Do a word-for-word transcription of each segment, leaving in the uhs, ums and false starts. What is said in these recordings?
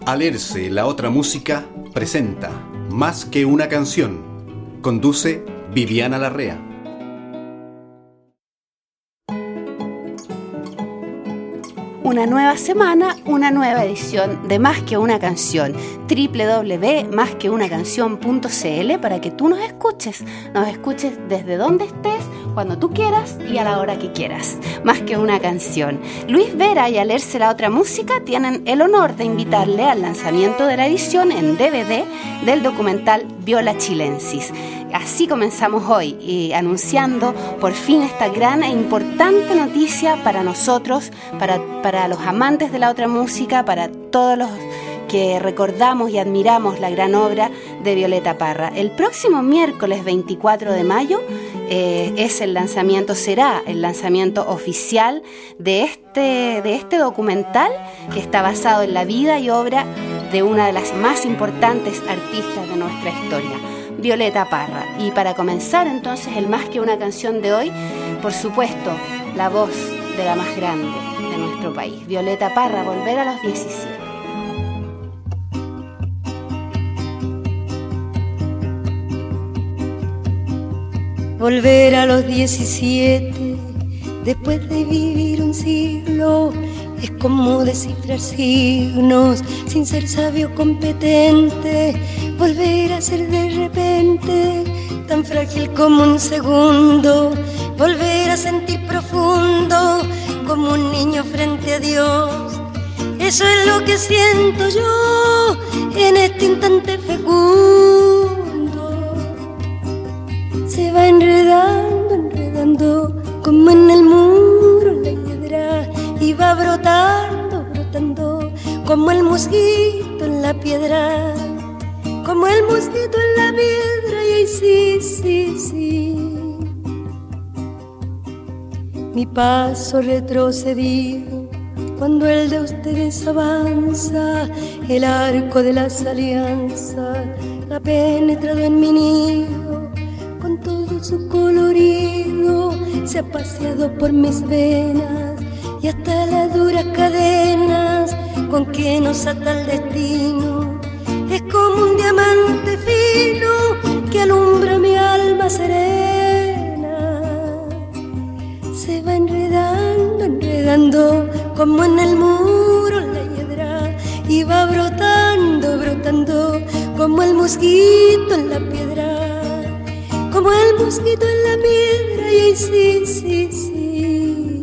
Alerce, la otra música, presenta Más que una canción. Conduce Viviana Larrea. Una nueva semana, una nueva edición de Más que una canción. doble u doble u doble u punto más que una canción punto c l para que tú nos escuches. Nos escuches desde donde estés, cuando tú quieras y a la hora que quieras. Más que una canción. Luis Vera y Alerce, la otra música tienen el honor de invitarle al lanzamiento de la edición en D V D del documental Viola Chilensis. Así comenzamos hoy, y anunciando por fin esta gran e importante noticia para nosotros, para, para los amantes de la otra música, para todos los que recordamos y admiramos la gran obra de Violeta Parra. El próximo miércoles veinticuatro de mayo eh, es el lanzamiento, será el lanzamiento oficial de este, de este documental que está basado en la vida y obra de una de las más importantes artistas de nuestra historia, Violeta Parra. Y para comenzar entonces el Más que una canción de hoy, por supuesto, la voz de la más grande de nuestro país, Violeta Parra, Volver a los diecisiete. Volver a los diecisiete, después de vivir un siglo, es como descifrar signos sin ser sabio competente. Volver a ser de repente tan frágil como un segundo. Volver a sentir profundo como un niño frente a Dios. Eso es lo que siento yo en este instante fecundo. Se va enredando, enredando como en el muro la hiedra, y va brotando, brotando como el mosquito en la piedra, como el mosquito en la piedra. Y ahí sí, sí, sí, mi paso retrocedido cuando el de ustedes avanza, el arco de las alianzas ha penetrado en mi nido, con todo su colorido se ha paseado por mis venas, y hasta las duras cadenas con que nos ata el destino es como un diamante fino que alumbra mi alma serena. Se va enredando, enredando como en el muro la hiedra, y va brotando, brotando como el mosquito en la piedra, como el mosquito en la piedra. Y sí, sí, sí,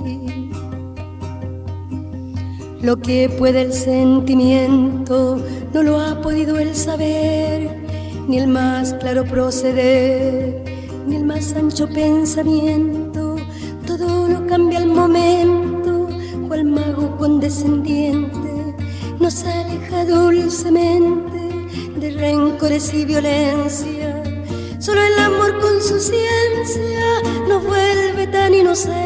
lo que puede el sentimiento no lo ha podido el saber, ni el más claro proceder, ni el más ancho pensamiento. Todo lo cambia al momento, cual mago condescendiente nos aleja dulcemente de rencores y violencia. Solo el amor con su ciencia nos vuelve tan inocentes.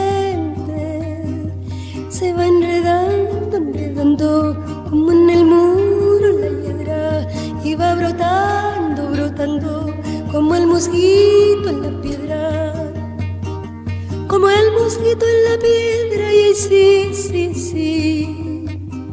Se va enredando, enredando como en el muro la hiedra, y va brotando, brotando como el mosquito en la piedra, como el mosquito en la piedra. Y sí, sí, sí,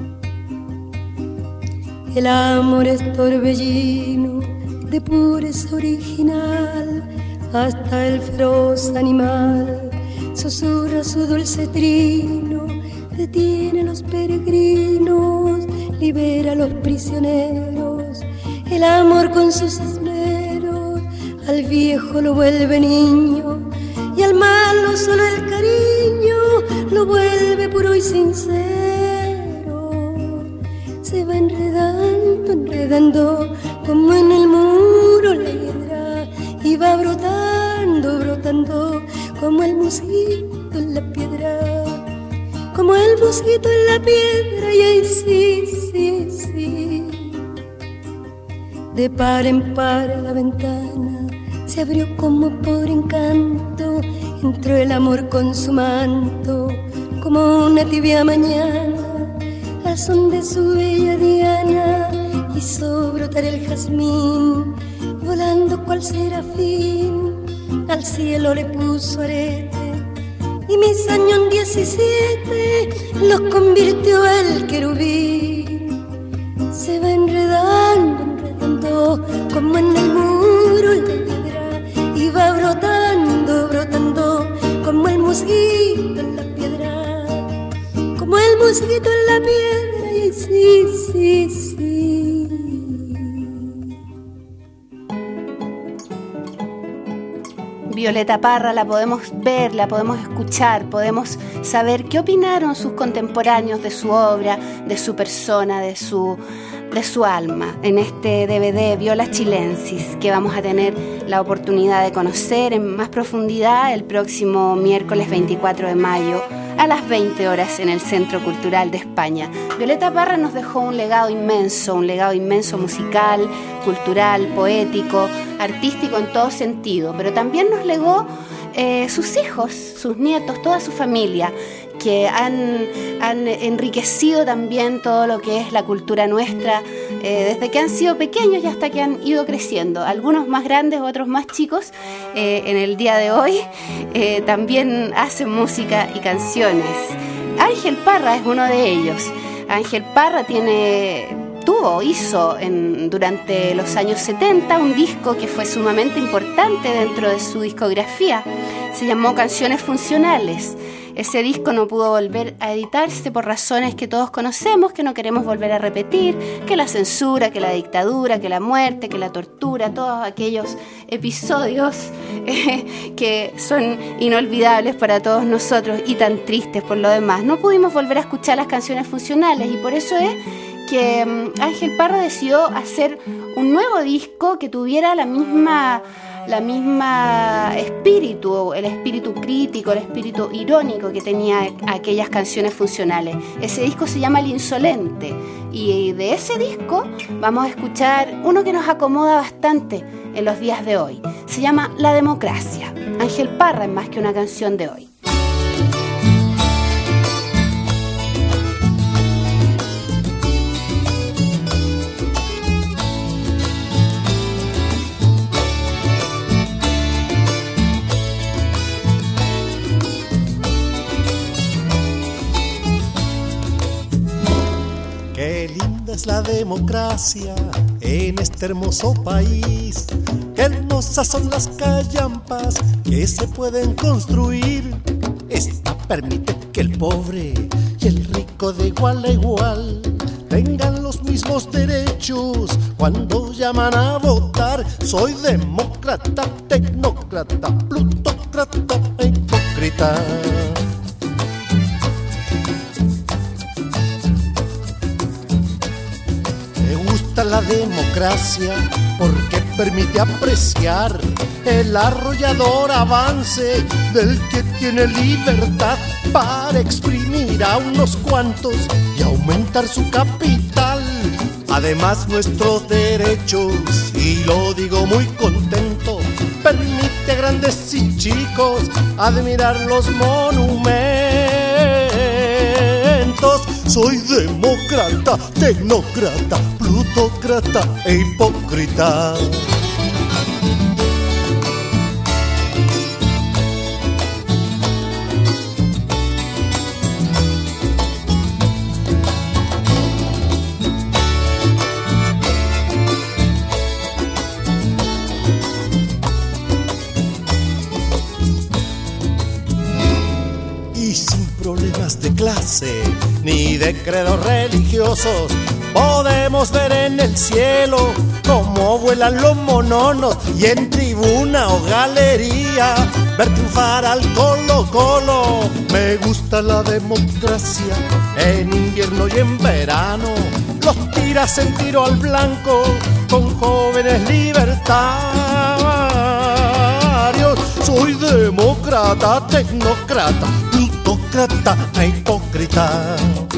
el amor es torbellino de pureza original, hasta el feroz animal susurra su dulce trino, detiene a los peregrinos, libera a los prisioneros. El amor con sus esmeros al viejo lo vuelve niño, y al malo solo el cariño lo vuelve puro y sincero. Se va enredando, enredando como en el muro la hiedra, y va brotando, brotando como el mosquito en la piedra, como el mosquito en la piedra. Y ahí sí, sí, sí, de par en par la ventana se abrió como por encanto, entró el amor con su manto como una tibia mañana, al son de su bella diana hizo brotar el jazmín, volando cual serafín al cielo le puso arete, y mis años diecisiete los convirtió el querubín. como en el muro la piedra, y va brotando, brotando, como el musguito en la piedra, como el musguito en la piedra, y sí, sí, sí. Violeta Parra la podemos ver, la podemos escuchar, podemos saber qué opinaron sus contemporáneos de su obra, de su persona, de su, de su alma, en este D V D Viola Chilensis, que vamos a tener la oportunidad de conocer en más profundidad el próximo miércoles veinticuatro de mayo a las veinte horas en el Centro Cultural de España. Violeta Parra nos dejó un legado inmenso, un legado inmenso musical, cultural, poético, artístico en todo sentido, pero también nos legó eh, sus hijos, sus nietos, toda su familia, que han, han enriquecido también todo lo que es la cultura nuestra, eh, desde que han sido pequeños y hasta que han ido creciendo, algunos más grandes, otros más chicos. Eh, en el día de hoy eh, también hacen música y canciones. Ángel Parra es uno de ellos. Ángel Parra tiene... Tuvo, hizo en, durante los años setenta un disco que fue sumamente importante dentro de su discografía. Se llamó Canciones Funcionales. Ese disco no pudo volver a editarse por razones que todos conocemos, que no queremos volver a repetir, que la censura, que la dictadura, que la muerte, que la tortura, todos aquellos episodios eh, que son inolvidables para todos nosotros y tan tristes por lo demás. No pudimos volver a escuchar las canciones funcionales y por eso es que Ángel Parra decidió hacer un nuevo disco que tuviera la misma, la misma espíritu, el espíritu crítico, el espíritu irónico que tenía aquellas canciones funcionales. Ese disco se llama El Insolente y de ese disco vamos a escuchar uno que nos acomoda bastante en los días de hoy. Se llama La Democracia. Ángel Parra es más que una canción de hoy. Qué linda es la democracia en este hermoso país. Qué hermosas son las callampas que se pueden construir. Esta permite que el pobre y el rico de igual a igual tengan los mismos derechos cuando llaman a votar. Soy demócrata, tecnócrata, plutócrata e hipócrita. La democracia porque permite apreciar el arrollador avance del que tiene libertad para exprimir a unos cuantos y aumentar su capital. Además nuestros derechos, y lo digo muy contento, permite a grandes y chicos admirar los monumentos. Soy demócrata, tecnócrata, plutócrata e hipócrita. Y sin problemas de clase ni de credos religiosos, podemos ver en el cielo cómo vuelan los mononos y en tribuna o galería ver triunfar al Colo Colo. Me gusta la democracia en invierno y en verano, los tiras en tiro al blanco con jóvenes libertarios. Soy demócrata, tecnócrata, plutócrata e hipócrita.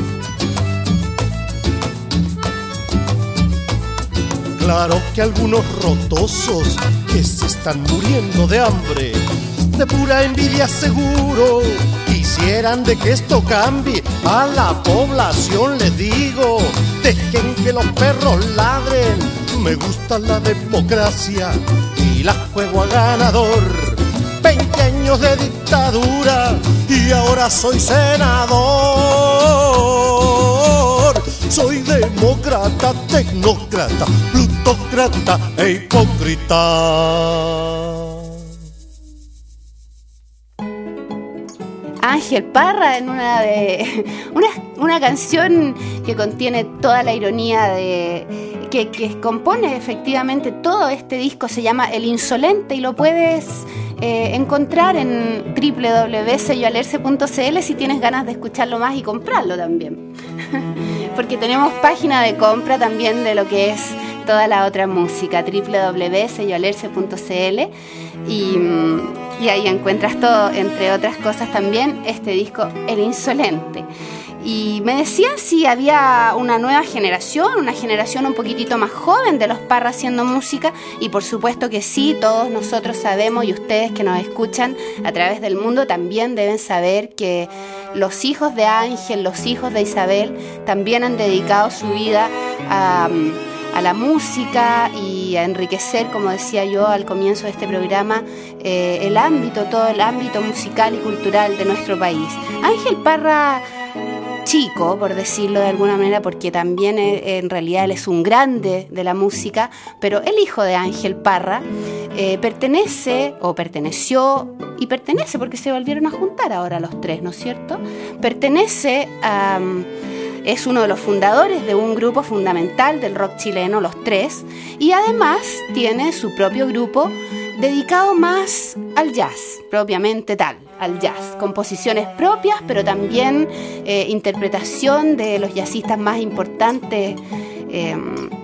Claro que algunos rotosos que se están muriendo de hambre, de pura envidia seguro, quisieran de que esto cambie. A la población les digo, dejen que los perros ladren. Me gusta la democracia y la juego a ganador. Veinte años de dictadura y ahora soy senador. Soy de demócrata, tecnócrata, plutócrata e hipócrita. Ángel Parra en una de una, una canción que contiene toda la ironía de que, que compone efectivamente todo este disco. Se llama El Insolente y lo puedes eh, encontrar en doble u doble u doble u punto sello alerce punto c l si tienes ganas de escucharlo más y comprarlo también. Porque tenemos página de compra también de lo que es toda la otra música, doble u doble u doble u punto sello alerce punto c l, y, y ahí encuentras todo, entre otras cosas también este disco El Insolente. Y me decían si había una nueva generación, una generación un poquitito más joven de los Parra haciendo música, y por supuesto que sí, todos nosotros sabemos, y ustedes que nos escuchan a través del mundo también deben saber que los hijos de Ángel, los hijos de Isabel también han dedicado su vida a, a la música y a enriquecer, como decía yo al comienzo de este programa, eh, el ámbito, todo el ámbito musical y cultural de nuestro país. Ángel Parra, chico, por decirlo de alguna manera, porque también en realidad él es un grande de la música, pero el hijo de Ángel Parra eh, pertenece, o perteneció, y pertenece porque se volvieron a juntar ahora los tres, ¿no es cierto? Pertenece a... Es uno de los fundadores de un grupo fundamental del rock chileno, Los Tres, y además tiene su propio grupo dedicado más al jazz, propiamente tal, al jazz. Composiciones propias, pero también eh, interpretación de los jazzistas más importantes eh,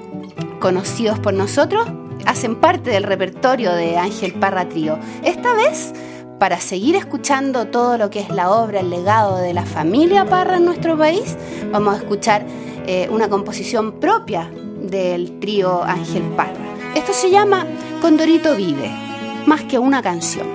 conocidos por nosotros, hacen parte del repertorio de Ángel Parra Trío. Esta vez, para seguir escuchando todo lo que es la obra, el legado de la familia Parra en nuestro país, vamos a escuchar eh, una composición propia del trío Ángel Parra. Esto se llama Condorito Vive, más que una canción.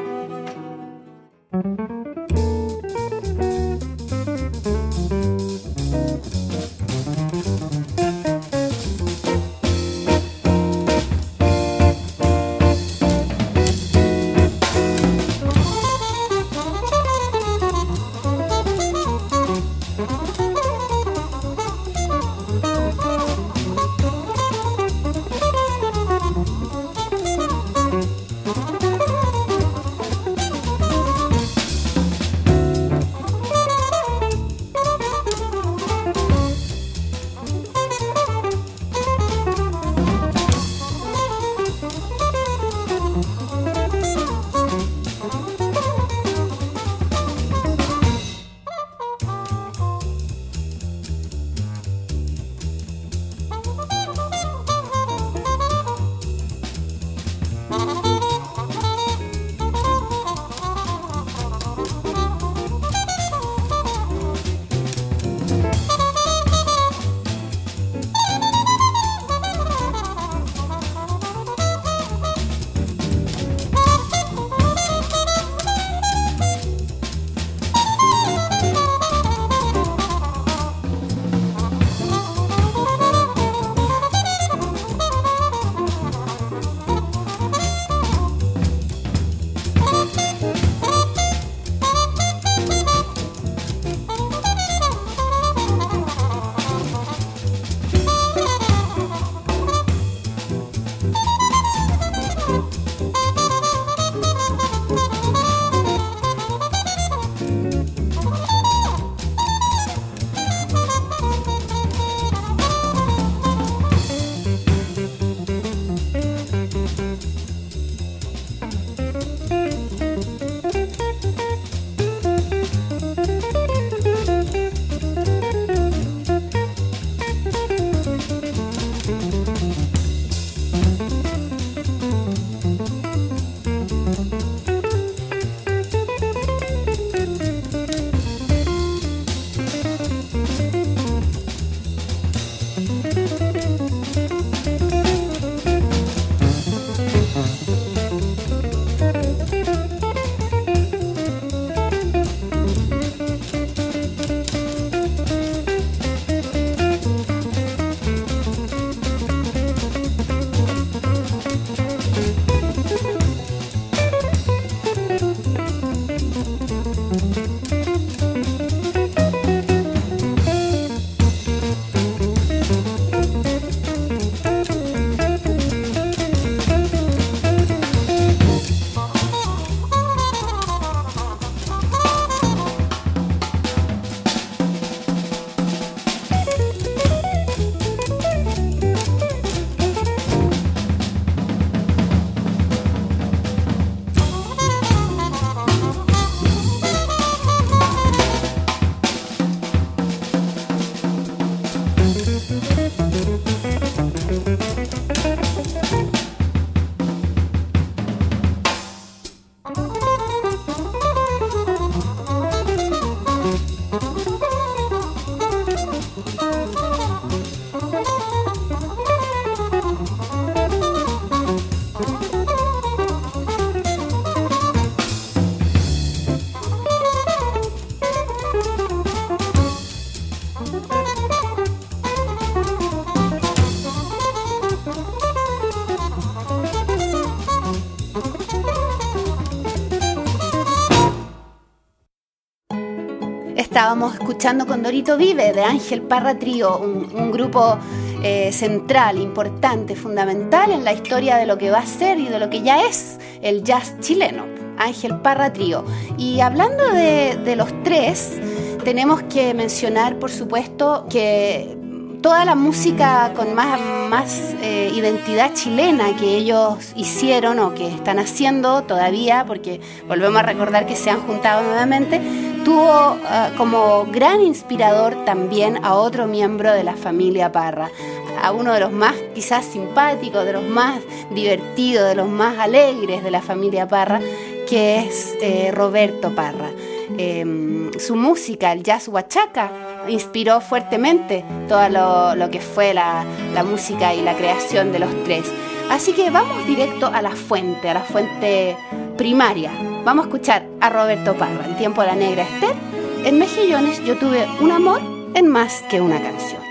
estábamos escuchando Condorito Vive de Ángel Parra Trío, un, un grupo eh, central, importante, fundamental en la historia de lo que va a ser y de lo que ya es el jazz chileno, Ángel Parra Trío. Y hablando de, de los tres, tenemos que mencionar, por supuesto, que toda la música con más, más eh, identidad chilena que ellos hicieron o que están haciendo todavía, porque volvemos a recordar que se han juntado nuevamente, tuvo uh, como gran inspirador también a otro miembro de la familia Parra, a uno de los más quizás simpáticos, de los más divertidos, de los más alegres de la familia Parra, que es eh, Roberto Parra. Eh, su música, el jazz huachaca, inspiró fuertemente todo lo, lo que fue la, la música y la creación de los tres. Así que vamos directo a la fuente, a la fuente primaria. Vamos a escuchar a Roberto Parra, en tiempo de la negra Esther. En Mejillones yo tuve un amor en más que una canción.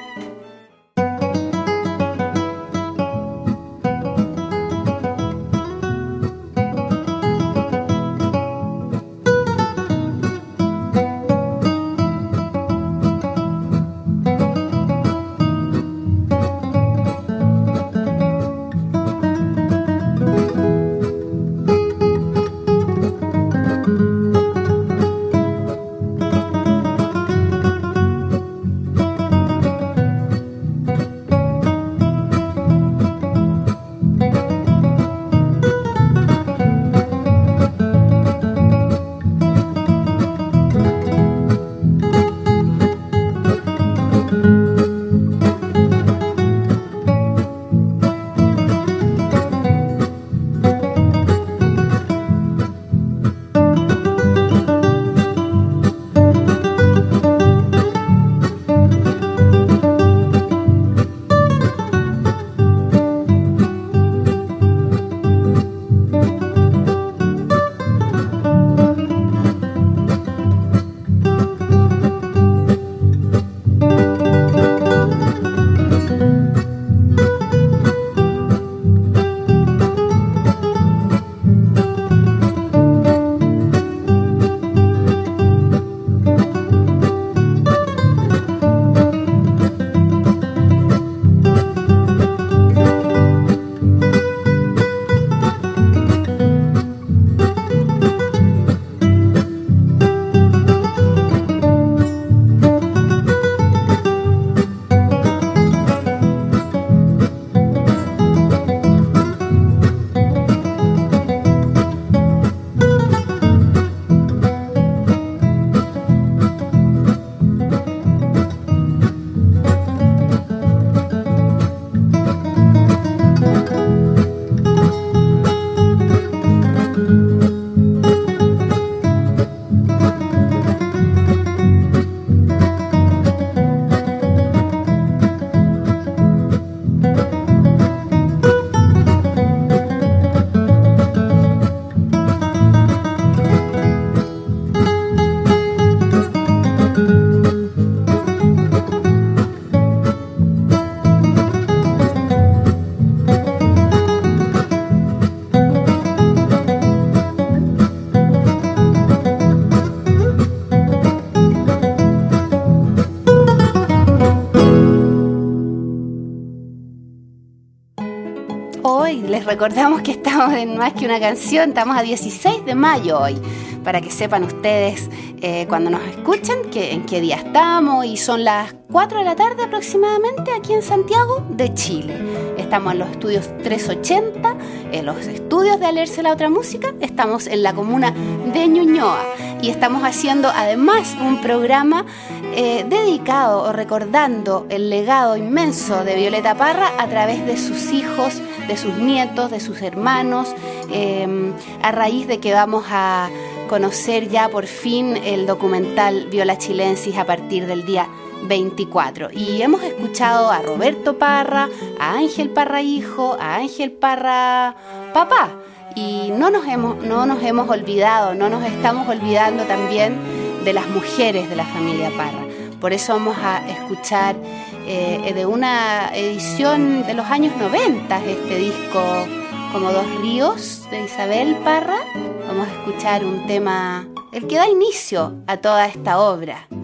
Les recordamos que estamos en Más que una canción, estamos a dieciséis de mayo hoy, para que sepan ustedes eh, cuando nos escuchan que, en qué día estamos, y son las cuatro de la tarde aproximadamente aquí en Santiago de Chile. Estamos en los estudios trescientos ochenta, en los estudios de Alerce la Otra Música, estamos en la comuna de Ñuñoa y estamos haciendo además un programa eh, dedicado o recordando el legado inmenso de Violeta Parra a través de sus hijos, de sus nietos, de sus hermanos, eh, a raíz de que vamos a conocer ya por fin el documental Viola Chilensis a partir del día veinticuatro. Y hemos escuchado a Roberto Parra, a Ángel Parra hijo, a Ángel Parra papá. Y no nos hemos, no nos hemos olvidado, no nos estamos olvidando también de las mujeres de la familia Parra. Por eso vamos a escuchar eh, de una edición de los años noventa este disco Como dos ríos de Isabel Parra. Vamos a escuchar un tema, el que da inicio a toda esta obra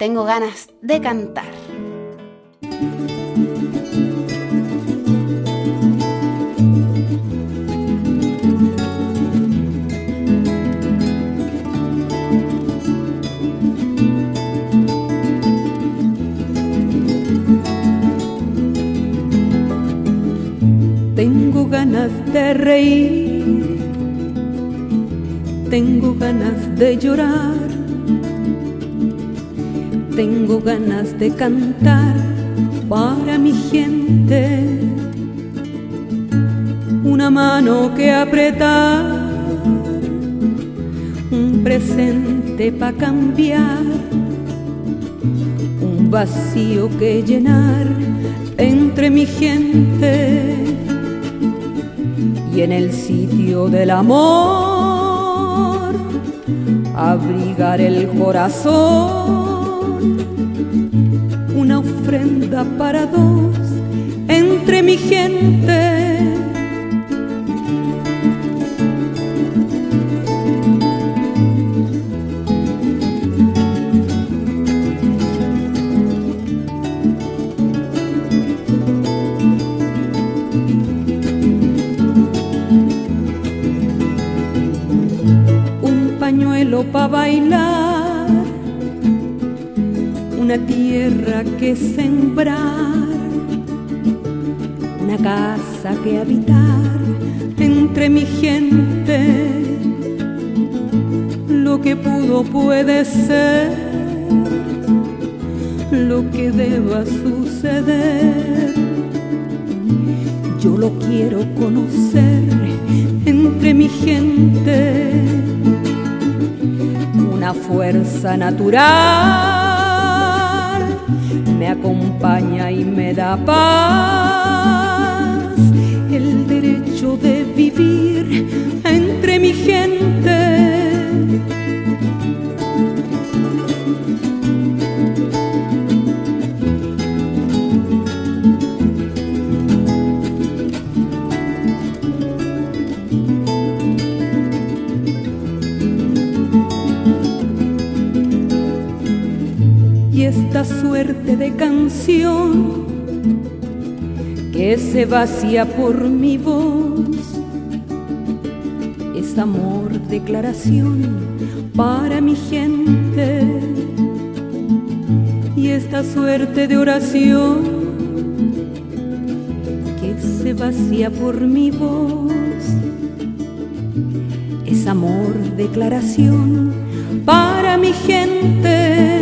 Tengo ganas de cantar. Tengo ganas de reír, tengo ganas de llorar, tengo ganas de cantar para mi gente, una mano que apretar, un presente pa' cambiar, un vacío que llenar entre mi gente. Y en el sitio del amor abrigar el corazón, una ofrenda para dos entre mi gente. Pa' bailar, una tierra que sembrar, una casa que habitar entre mi gente. Lo que pudo puede ser, lo que deba suceder. Yo lo quiero conocer entre mi gente. Una fuerza natural me acompaña y me da paz, el derecho de vivir entre mi gente. Esta suerte de canción que se vacía por mi voz es amor, declaración para mi gente. Y esta suerte de oración que se vacía por mi voz es amor, declaración para mi gente.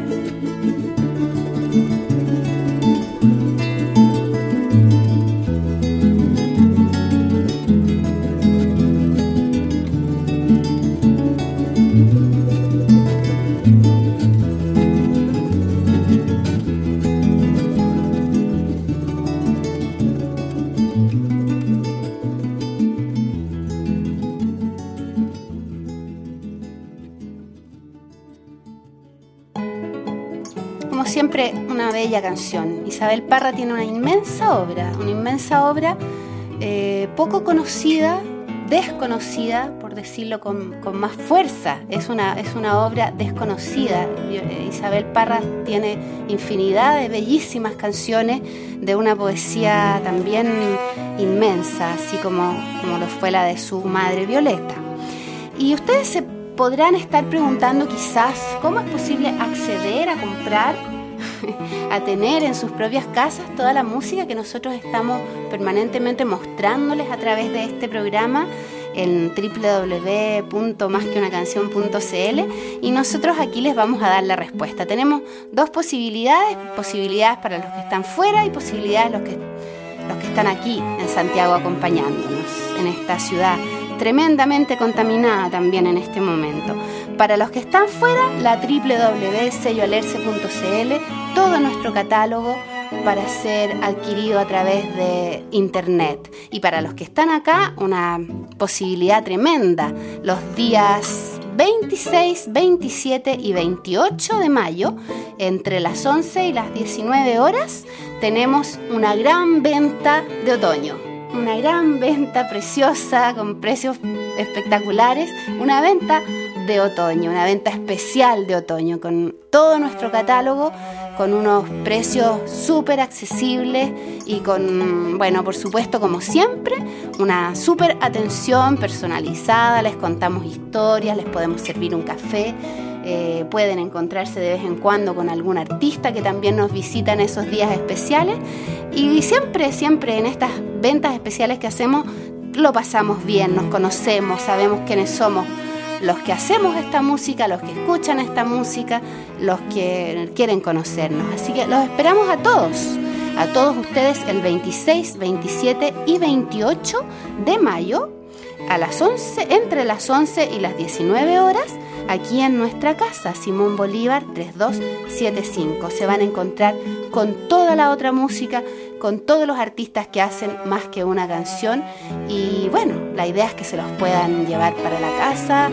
Siempre una bella canción. Isabel Parra tiene una inmensa obra, una inmensa obra eh, poco conocida, desconocida, por decirlo con, con más fuerza. Es una, es una obra desconocida. Isabel Parra tiene infinidad de bellísimas canciones de una poesía también inmensa, así como, como lo fue la de su madre Violeta. Y ustedes se podrán estar preguntando quizás cómo es posible acceder a comprar, a tener en sus propias casas toda la música que nosotros estamos permanentemente mostrándoles a través de este programa en doble u doble u doble u punto más que una canción punto c l, y nosotros aquí les vamos a dar la respuesta. Tenemos dos posibilidades, posibilidades para los que están fuera y posibilidades los que, los que están aquí en Santiago acompañándonos en esta ciudad tremendamente contaminada también en este momento. Para los que están fuera, la doble u doble u doble u punto sello alerce punto c l, todo nuestro catálogo para ser adquirido a través de internet. Y para los que están acá, una posibilidad tremenda. Los días veintiséis, veintisiete y veintiocho de mayo, entre las once y las diecinueve horas, tenemos una gran venta de otoño. Una gran venta preciosa, con precios espectaculares, una venta de otoño, una venta especial de otoño, con todo nuestro catálogo, con unos precios súper accesibles y con, bueno, por supuesto, como siempre, una súper atención personalizada. Les contamos historias, les podemos servir un café. Eh, pueden encontrarse de vez en cuando con algún artista que también nos visita en esos días especiales, y siempre, siempre en estas ventas especiales que hacemos lo pasamos bien, nos conocemos, sabemos quiénes somos los que hacemos esta música, los que escuchan esta música, los que quieren conocernos. Así que los esperamos a todos, a todos ustedes el veintiséis, veintisiete y veintiocho de mayo a las once, entre las once y las diecinueve horas, aquí en nuestra casa, Simón Bolívar tres dos siete cinco. Se van a encontrar con toda la otra música, con todos los artistas que hacen Más que una canción, y bueno, la idea es que se los puedan llevar para la casa,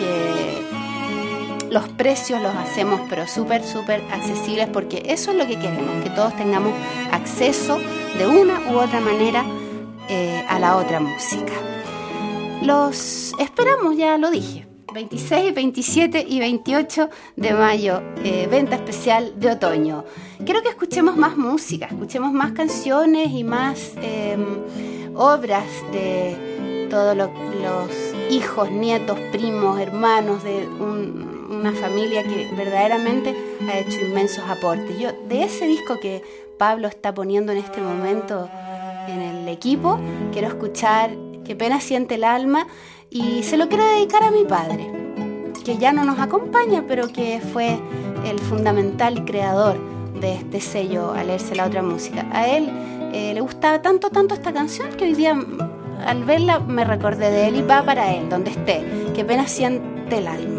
que los precios los hacemos pero súper, súper accesibles, porque eso es lo que queremos, que todos tengamos acceso de una u otra manera eh, a la otra música. Los esperamos, ya lo dije, veintiséis, veintisiete y veintiocho de mayo, eh, venta especial de otoño. Quiero que escuchemos más música, escuchemos más canciones y más eh, obras de todos lo, los hijos, nietos, primos, hermanos de un, una familia que verdaderamente ha hecho inmensos aportes. Yo, de ese disco que Pablo está poniendo en este momento en el equipo, quiero escuchar Qué pena siente el alma, y se lo quiero dedicar a mi padre, que ya no nos acompaña, pero que fue el fundamental creador de este sello Al leerse la otra música. A él eh, le gustaba tanto, tanto esta canción que hoy día al verla me recordé de él, y va para él, donde esté. Qué pena siente el alma.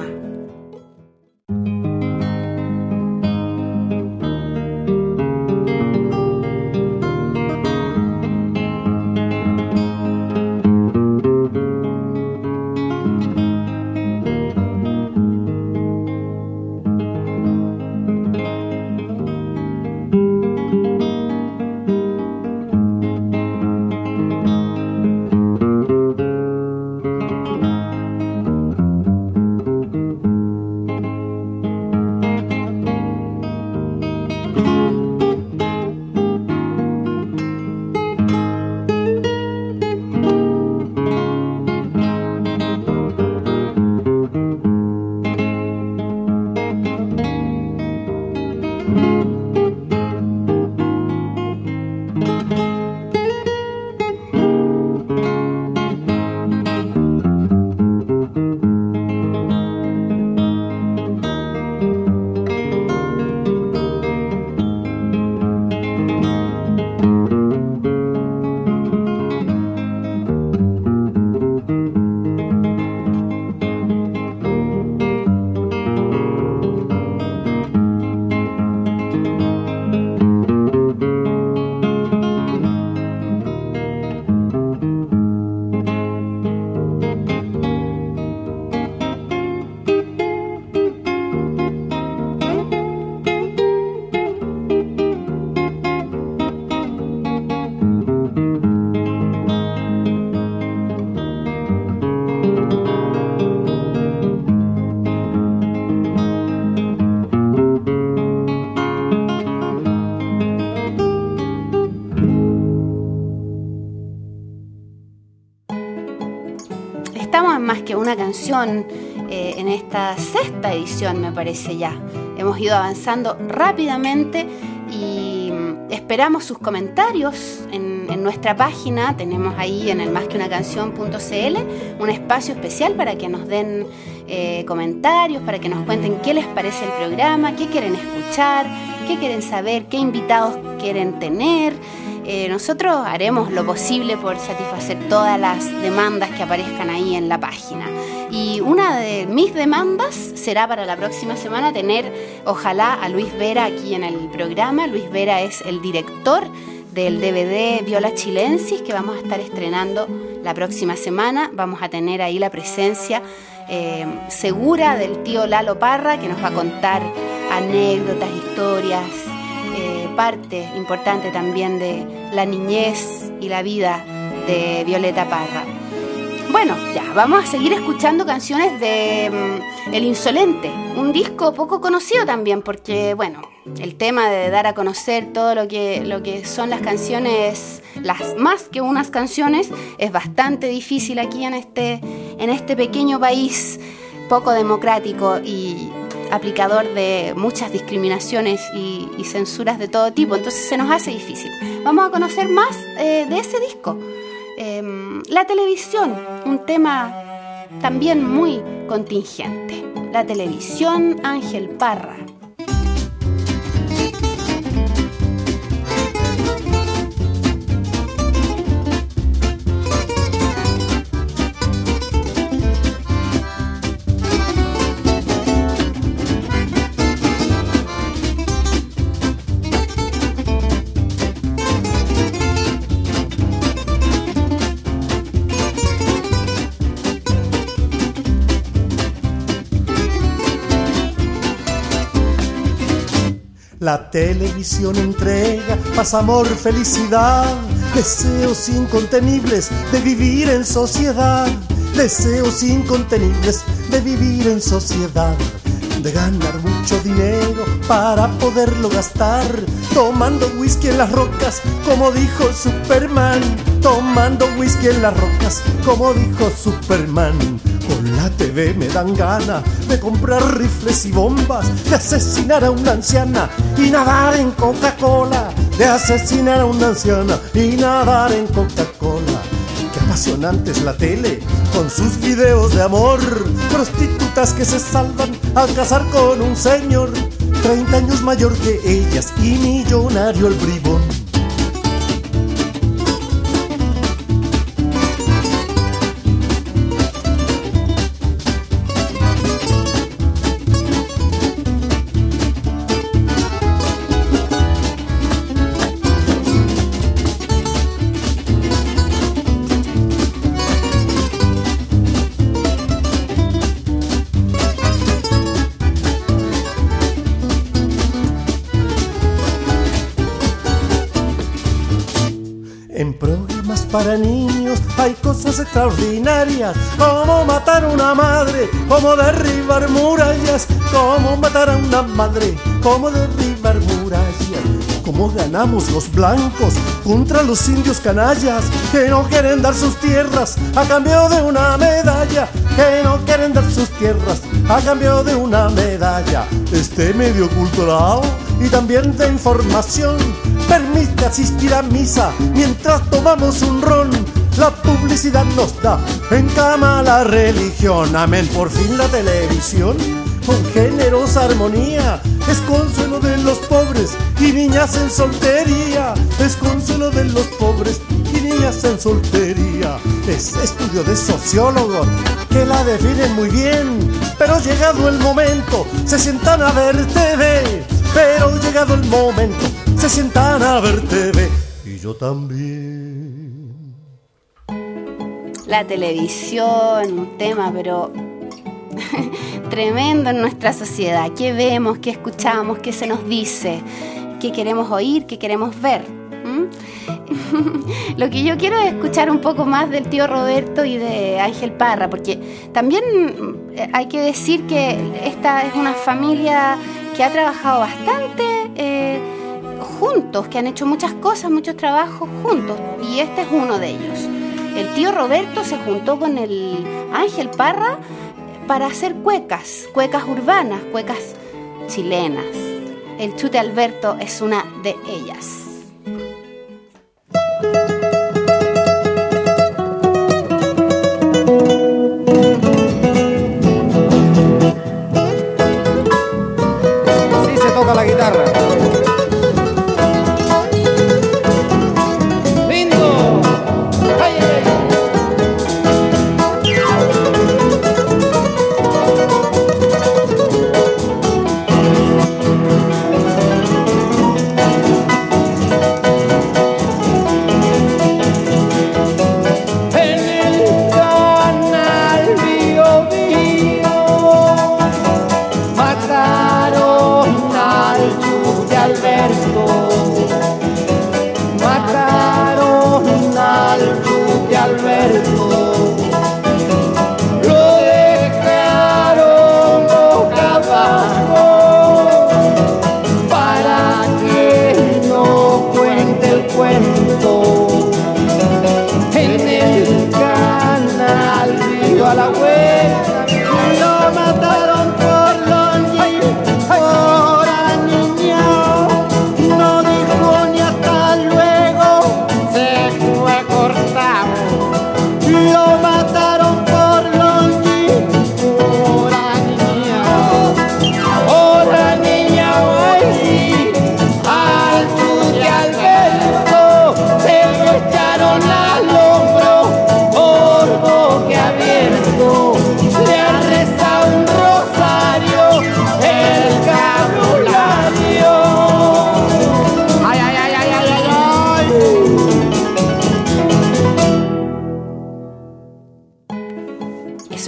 Más que una canción eh, en esta sexta edición, me parece ya. Hemos ido avanzando rápidamente y esperamos sus comentarios en, en nuestra página. Tenemos ahí en el más que una canción punto c l un espacio especial para que nos den eh, comentarios, para que nos cuenten qué les parece el programa, qué quieren escuchar, qué quieren saber, qué invitados quieren tener. Eh, nosotros haremos lo posible por satisfacer todas las demandas que aparezcan ahí en la página. Y una de mis demandas será para la próxima semana tener, ojalá, a Luis Vera aquí en el programa. Luis Vera es el director del D V D Viola Chilensis, que vamos a estar estrenando la próxima semana. Vamos a tener ahí la presencia eh, segura del tío Lalo Parra, que nos va a contar anécdotas, historias, Eh, parte importante también de la niñez y la vida de Violeta Parra. bueno, ya, vamos a seguir escuchando canciones de um, El Insolente, un disco poco conocido también, porque, bueno, el tema de dar a conocer todo lo que, lo que son las canciones, las más que unas canciones, es bastante difícil aquí en este, en este pequeño país poco democrático y aplicador de muchas discriminaciones y, y censuras de todo tipo, entonces se nos hace difícil. Vamos a conocer más eh, de ese disco. Eh, la televisión, un tema también muy contingente. La televisión, Ángel Parra. La televisión entrega paz, amor, felicidad, deseos incontenibles de vivir en sociedad, deseos incontenibles de vivir en sociedad, de ganar mucho dinero para poderlo gastar, tomando whisky en las rocas, como dijo Superman, tomando whisky en las rocas, como dijo Superman. Con la T V me dan ganas de comprar rifles y bombas, de asesinar a una anciana y nadar en Coca-Cola, de asesinar a una anciana y nadar en Coca-Cola. Qué apasionante es la tele, con sus videos de amor, prostitutas que se salvan al casar con un señor, treinta años mayor que ellas y millonario el bribón. Para niños hay cosas extraordinarias, como matar a una madre, como derribar murallas, como matar a una madre, como derribar murallas, como ganamos los blancos contra los indios canallas, que no quieren dar sus tierras a cambio de una medalla, que no quieren dar sus tierras a cambio de una medalla. Este medio cultural y también de información permite asistir a misa mientras tomamos un ron. La publicidad nos da en cama la religión. Amén, por fin la televisión con generosa armonía es consuelo de los pobres y niñas en soltería. Es consuelo de los pobres y niñas en soltería. Es estudio de sociólogos que la definen muy bien, pero llegado el momento se sientan a ver T V. Pero llegado el momento se sientan a ver T V y yo también. La televisión, un tema pero tremendo en nuestra sociedad. ¿Qué vemos, qué escuchamos, qué se nos dice, qué queremos oír, qué queremos ver? ¿Mm? Lo que yo quiero es escuchar un poco más del tío Roberto y de Ángel Parra, porque también hay que decir que esta es una familia que ha trabajado bastante eh, juntos, que han hecho muchas cosas, muchos trabajos juntos, y este es uno de ellos. El tío Roberto se juntó con el Ángel Parra para hacer cuecas, cuecas urbanas, cuecas chilenas. El Chute Alberto es una de ellas. Así se toca la guitarra. ¡Lindo! ¡Ay, ay, ay!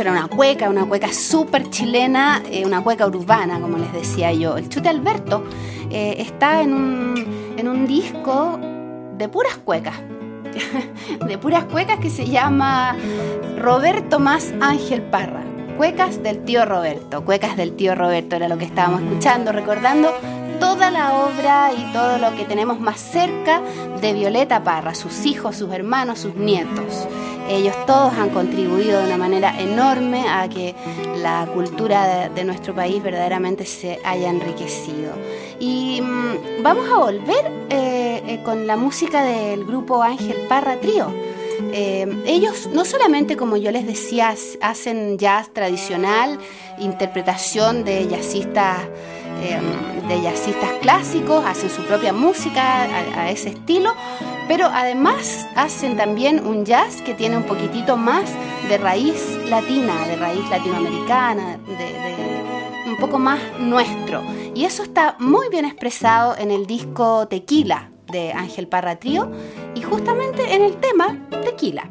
era una cueca, una cueca súper chilena, eh, una cueca urbana, como les decía yo. El Chute Alberto eh, está en un, en un disco de puras cuecas, de puras cuecas que se llama Roberto más Ángel Parra. Cuecas del tío Roberto, cuecas del tío Roberto era lo que estábamos escuchando, recordando toda la obra y todo lo que tenemos más cerca de Violeta Parra, sus hijos, sus hermanos, sus nietos. Ellos todos han contribuido de una manera enorme a que la cultura de, de nuestro país verdaderamente se haya enriquecido. Y mmm, vamos a volver eh, eh, con la música del grupo Ángel Parra Trío. Eh, ellos no solamente, como yo les decía, hacen jazz tradicional, interpretación de jazzistas, eh, de jazzistas clásicos, hacen su propia música a, a ese estilo, pero además hacen también un jazz que tiene un poquitito más de raíz latina, de raíz latinoamericana, de, de un poco más nuestro. Y eso está muy bien expresado en el disco Tequila de Ángel Parra Trío y justamente en el tema Tequila.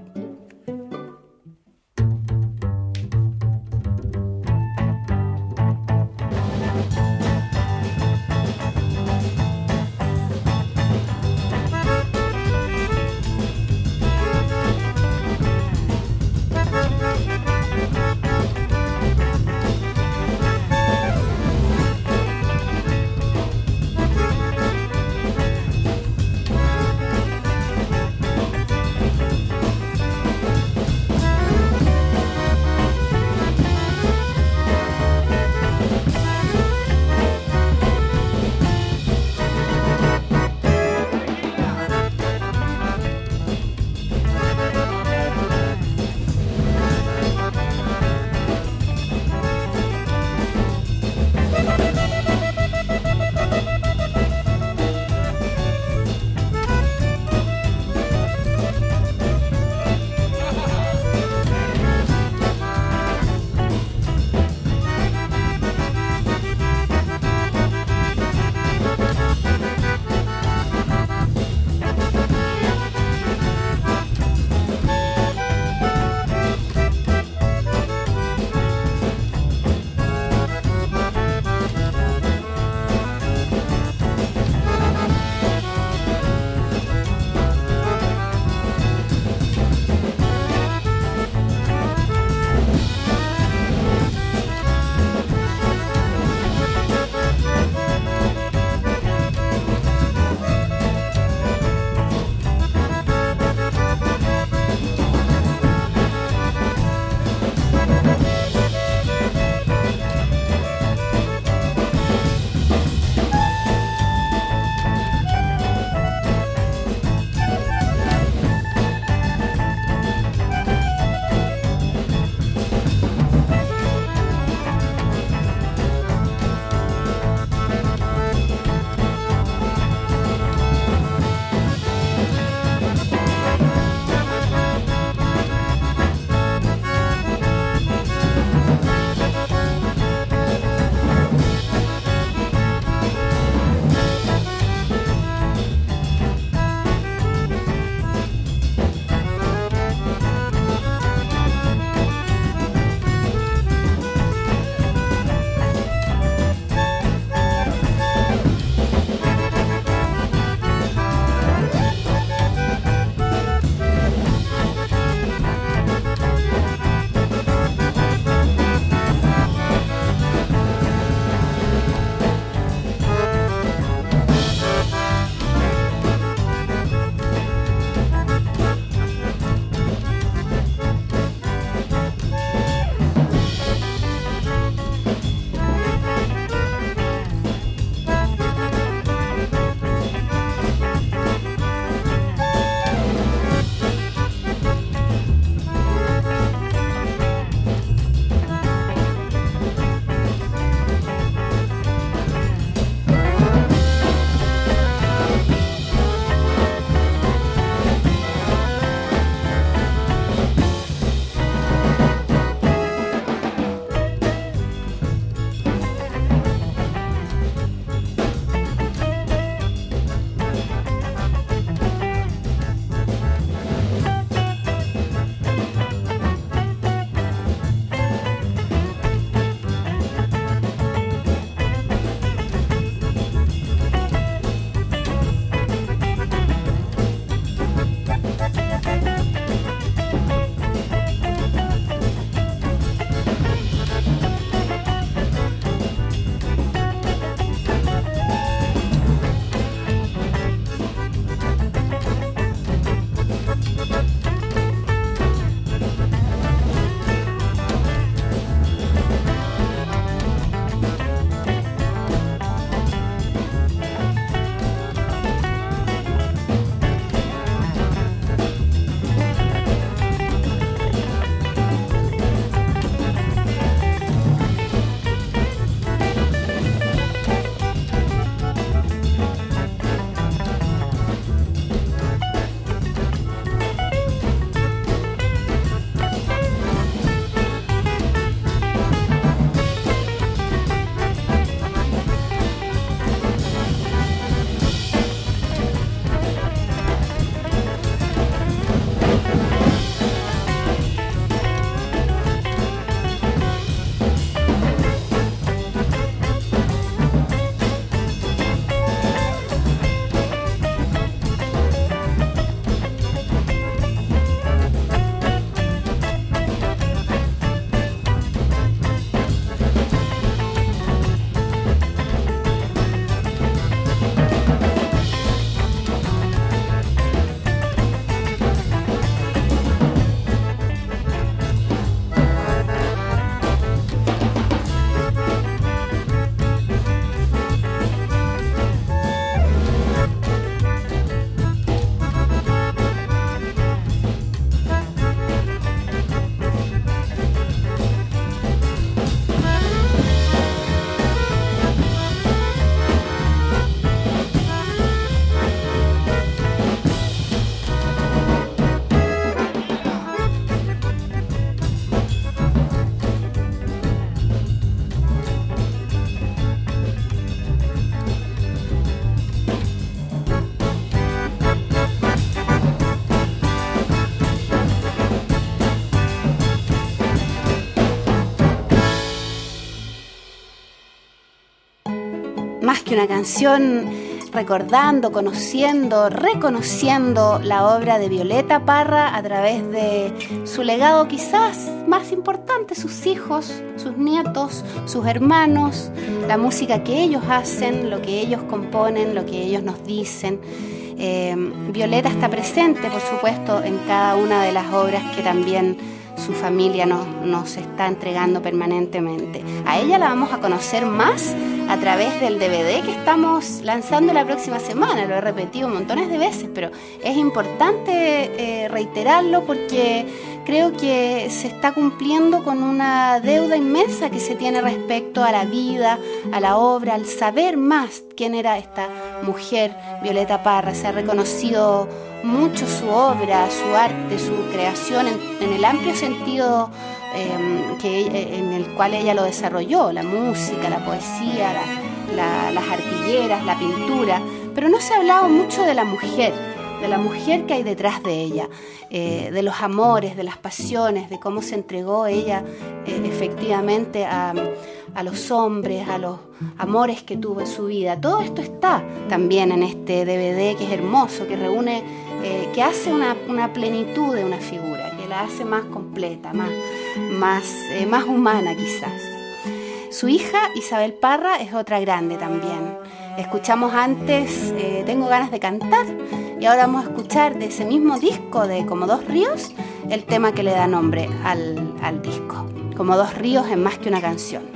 que una canción, recordando, conociendo, reconociendo la obra de Violeta Parra a través de su legado quizás más importante, sus hijos, sus nietos, sus hermanos, la música que ellos hacen, lo que ellos componen, lo que ellos nos dicen. Eh, Violeta está presente, por supuesto, en cada una de las obras que también su familia nos, nos está entregando permanentemente. A ella la vamos a conocer más a través del D V D que estamos lanzando la próxima semana. Lo he repetido montones de veces, pero es importante eh, reiterarlo porque creo que se está cumpliendo con una deuda inmensa que se tiene respecto a la vida, a la obra, al saber más quién era esta mujer, Violeta Parra. Se ha reconocido mucho su obra, su arte, su creación en, en el amplio sentido eh, que, en el cual ella lo desarrolló, la música, la poesía, la, la, las arpilleras, la pintura, pero no se ha hablado mucho de la mujer, de la mujer que hay detrás de ella, eh, de los amores, de las pasiones, de cómo se entregó ella eh, efectivamente a, a los hombres, a los amores que tuvo en su vida. Todo esto está también en este D V D que es hermoso, que reúne, eh, que hace una, una plenitud de una figura, que la hace más completa, más, más, eh, más humana quizás. Su hija Isabel Parra es otra grande también. Escuchamos antes eh, Tengo ganas de cantar y ahora vamos a escuchar de ese mismo disco de Como dos ríos el tema que le da nombre al, al disco. Como dos ríos es más que una canción.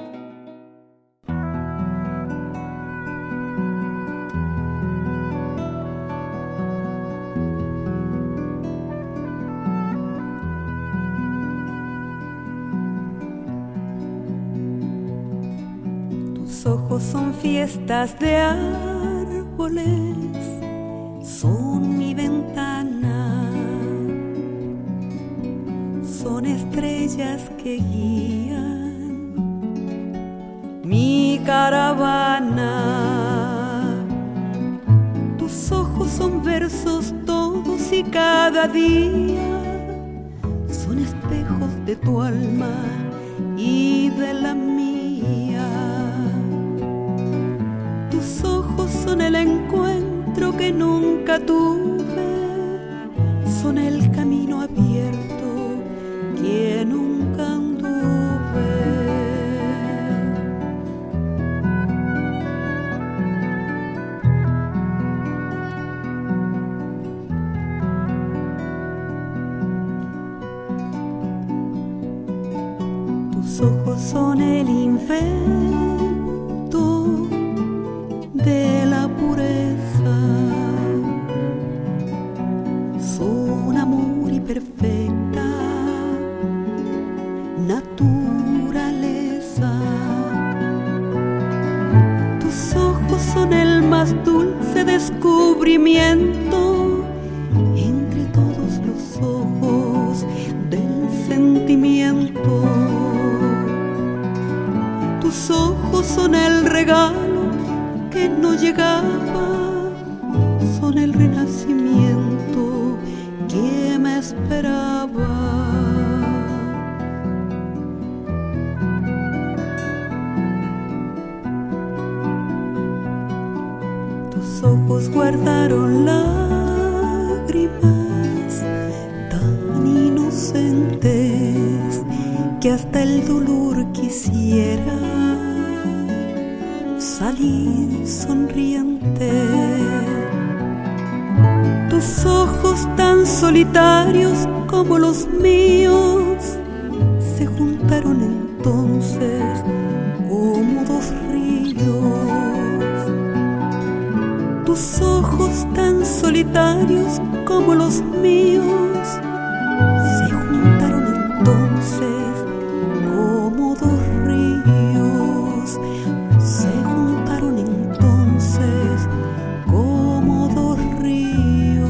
Tus ojos son fiestas de árboles, son mi ventana, son estrellas que guían mi caravana. Tus ojos son versos todos y cada día, son espejos de tu alma y de la mía. Tus ojos son el encuentro que nunca tuve, son el camino abierto que nunca anduve. Tus ojos son el invento de la pureza, son amor y perfecta naturaleza. Tus ojos son el más dulce descubrimiento entre todos los ojos del sentimiento. Tus ojos son el regalo que no llegaba, son el renacimiento que me esperaba. Tus ojos guardaron lágrimas tan inocentes que hasta el dolor quisiera salir sonriente. Tus ojos tan solitarios como los míos se juntaron entonces como dos ríos. Tus ojos tan solitarios como los míos se juntaron entonces como dos ríos. Se juntaron entonces como dos ríos.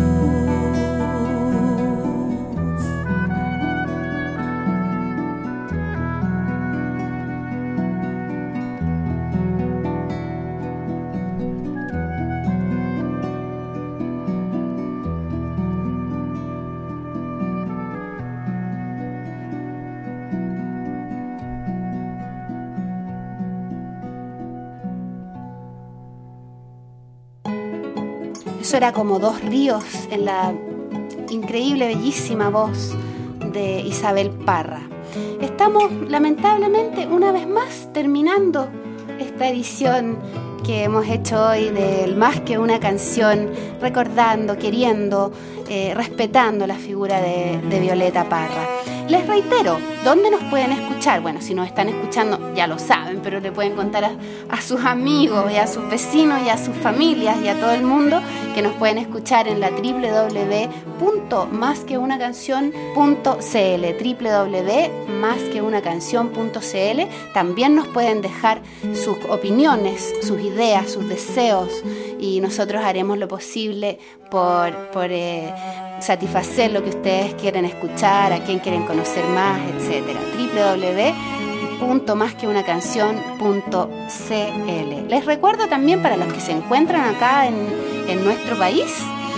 Eso era como Dos ríos, en la increíble, bellísima voz de Isabel Parra. Estamos lamentablemente una vez más terminando esta edición que hemos hecho hoy del Más que una canción, recordando, queriendo, eh, respetando la figura de, de Violeta Parra. Les reitero, ¿dónde nos pueden escuchar? Bueno, si nos están escuchando ya lo saben, pero le pueden contar a, a sus amigos y a sus vecinos y a sus familias y a todo el mundo que nos pueden escuchar en la doble u doble u doble u punto más que una canción punto c l, doble u doble u doble u punto más que una canción punto c l. También nos pueden dejar sus opiniones, sus ideas, sus deseos, y nosotros haremos lo posible por, por eh, satisfacer lo que ustedes quieren escuchar, a quién quieren conocer más, etcétera. doble u doble u doble u punto más que una canción punto c l. Les recuerdo también, para los que se encuentran acá en, en nuestro país,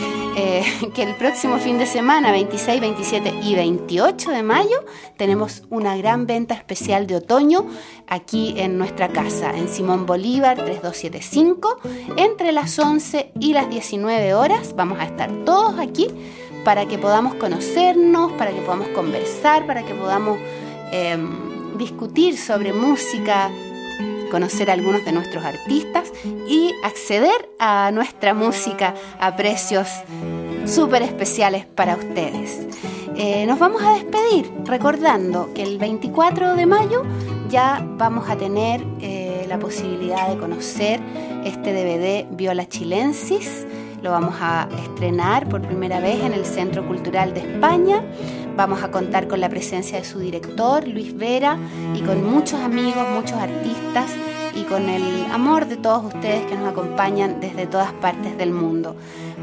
eh, que el próximo fin de semana, veintiséis, veintisiete y veintiocho de mayo, tenemos una gran venta especial de otoño aquí en nuestra casa, en Simón Bolívar tres dos siete cinco, entre las once y las diecinueve horas. Vamos a estar todos aquí para que podamos conocernos, para que podamos conversar, para que podamos eh, discutir sobre música, conocer a algunos de nuestros artistas y acceder a nuestra música a precios súper especiales para ustedes. Eh, nos vamos a despedir recordando que el veinticuatro de mayo ya vamos a tener eh, la posibilidad de conocer este D V D Viola Chilensis. Lo vamos a estrenar por primera vez en el Centro Cultural de España. Vamos a contar con la presencia de su director, Luis Vera, y con muchos amigos, muchos artistas, y con el amor de todos ustedes que nos acompañan desde todas partes del mundo.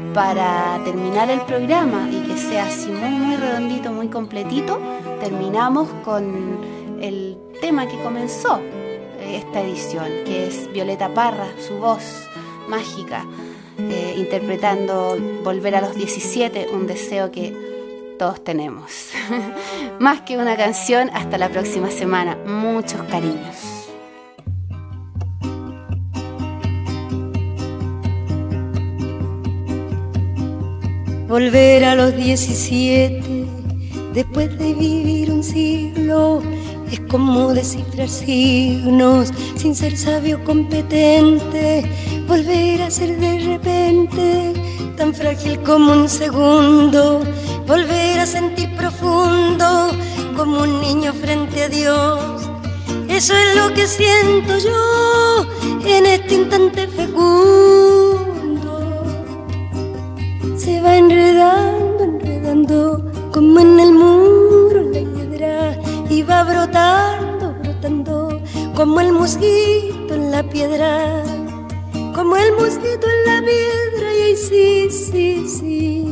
Para terminar el programa y que sea así muy, muy redondito, muy completito, terminamos con el tema que comenzó esta edición, que es Violeta Parra, su voz mágica, eh, interpretando Volver a los diecisiete, un deseo que todos tenemos. Más que una canción, hasta la próxima semana. Muchos cariños. Volver a los diecisiete, después de vivir un siglo, es como descifrar signos sin ser sabio competente. Volver a ser de repente tan frágil como un segundo. Volver a sentir profundo como un niño frente a Dios. Eso es lo que siento yo en este instante fecundo. Se va enredando, enredando como en el muro la hiedra, y va brotando, brotando como el mosquito en la piedra, como el mosquito en la piedra. Y ahí sí, sí, sí,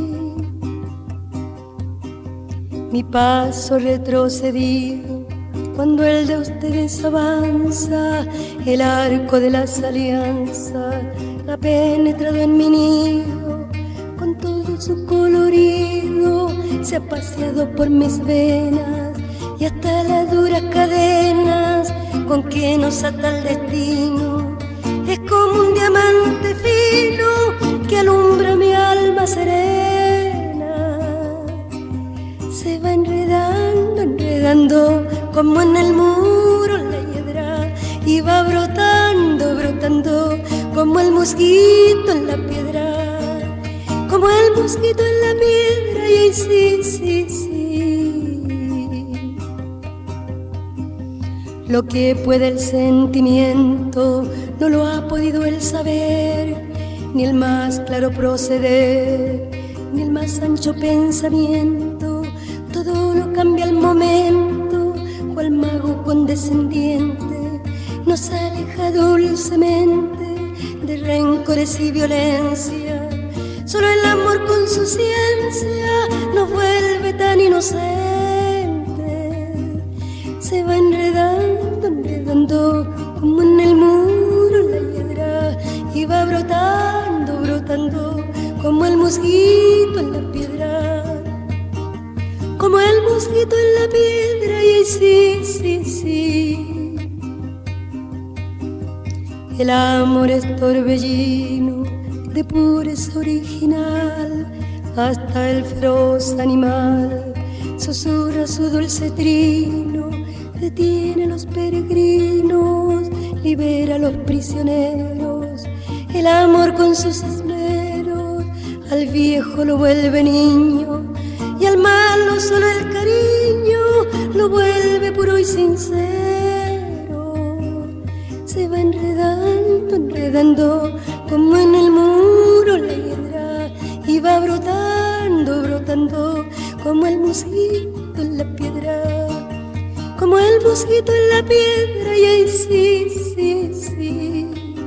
mi paso retrocedido cuando el de ustedes avanza, el arco de las alianzas ha penetrado en mi nido. Con todo su colorido se ha paseado por mis venas, y hasta las duras cadenas con que nos ata el destino es como un diamante fino que alumbra mi alma serena. Se va enredando, enredando como en el muro la hiedra, y va brotando, brotando como el mosquito en la piedra, como el mosquito en la piedra. Y ahí sí, sí, sí, lo que puede el sentimiento no lo ha podido el saber, ni el más claro proceder, ni el más ancho pensamiento. Todo lo cambia al momento, cual mago condescendiente nos aleja dulcemente de rencores y violencia. Solo el amor con su ciencia nos vuelve tan inocentes. Se va enredando, enredando como en el muro la hiedra, y va brotando, brotando como el mosquito en la piedra, como el mosquito en la piedra. Y ahí sí, sí, sí, el amor es torbellino de pureza original, hasta el feroz animal susurra su dulce trino, detiene a los peregrinos, libera a los prisioneros. El amor con sus esmeros al viejo lo vuelve niño, y al malo solo el cariño lo vuelve puro y sincero. Se va enredando, enredando como en el muro la hiedra, y va brotando, brotando como el mosquito en la piedra, como el mosquito en la piedra. Y ahí sí, sí, sí,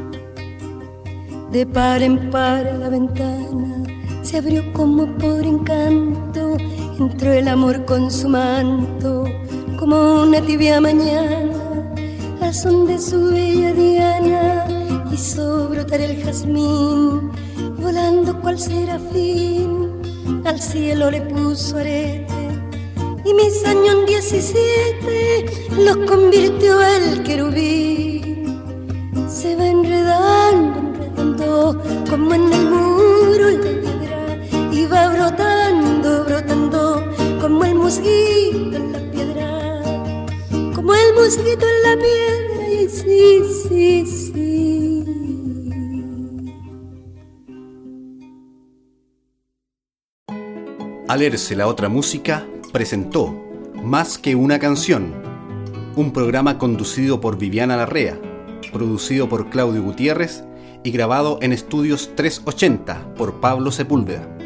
de par en par la ventana se abrió como por encanto, entró el amor con su manto, como una tibia mañana, al son de su bella diana, hizo brotar el jazmín, volando cual serafín, al cielo le puso arete, y mis años diecisiete los convirtió el querubín. Se va enredando, enredando como en el muro la hiedra, y va brotando, brotando como el mosquito en la piedra, como el mosquito en la piedra. Y sí, sí, sí. Alerce, la otra música, presentó Más que una canción, un programa conducido por Viviana Larrea, producido por Claudio Gutiérrez y grabado en Estudios trescientos ochenta por Pablo Sepúlveda.